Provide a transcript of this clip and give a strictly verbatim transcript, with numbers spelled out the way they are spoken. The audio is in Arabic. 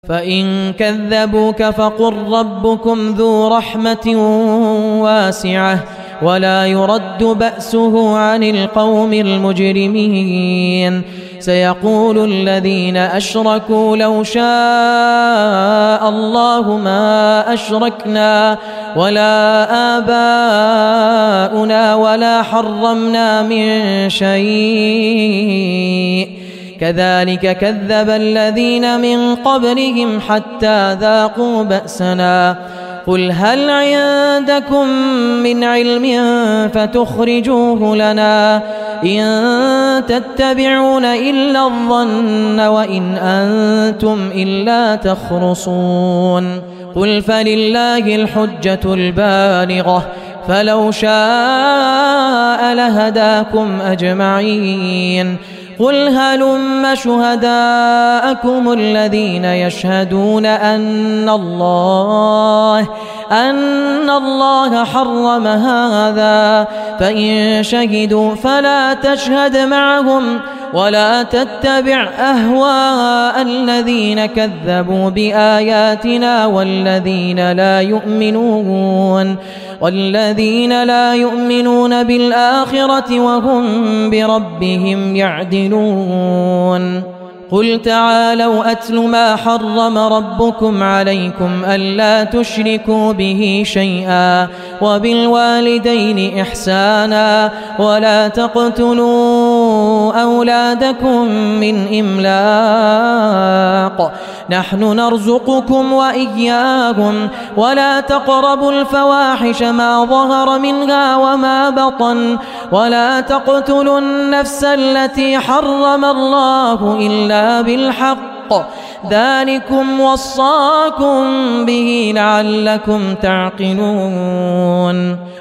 فإن كذبوك فقل ربكم ذو رحمة واسعة ولا يرد بأسه عن القوم المجرمين. سيقول الذين أشركوا لو شاء الله ما أشركنا ولا آباؤنا ولا حرمنا من شيء كذلك كذب الذين من قبلهم حتى ذاقوا بأسنا. قل هل عندكم من علم فتخرجوه لنا إن تتبعون إلا الظن وإن أنتم إلا تخرصون. قل فلله الحجة البالغة فلو شاء لهداكم أجمعين. قل هلم شهداءكم الذين يشهدون أن الله أن الله حرم هذا فإن شهدوا فلا تشهد معهم ولا تتبع أهواء الذين كذبوا بآياتنا والذين لا يؤمنون والذين لا يؤمنون بالآخرة وهم بربهم يعدلون. قل تعالوا أتل ما حرم ربكم عليكم ألا تشركوا به شيئا وبالوالدين إحسانا ولا تقتلوا أولادكم من إملاق نحن نرزقكم وإياهم ولا تقربوا الفواحش ما ظهر منها وما بطن ولا تقتلوا النفس التي حرم الله إلا بالحق ذلكم وصاكم به لعلكم تعقلون.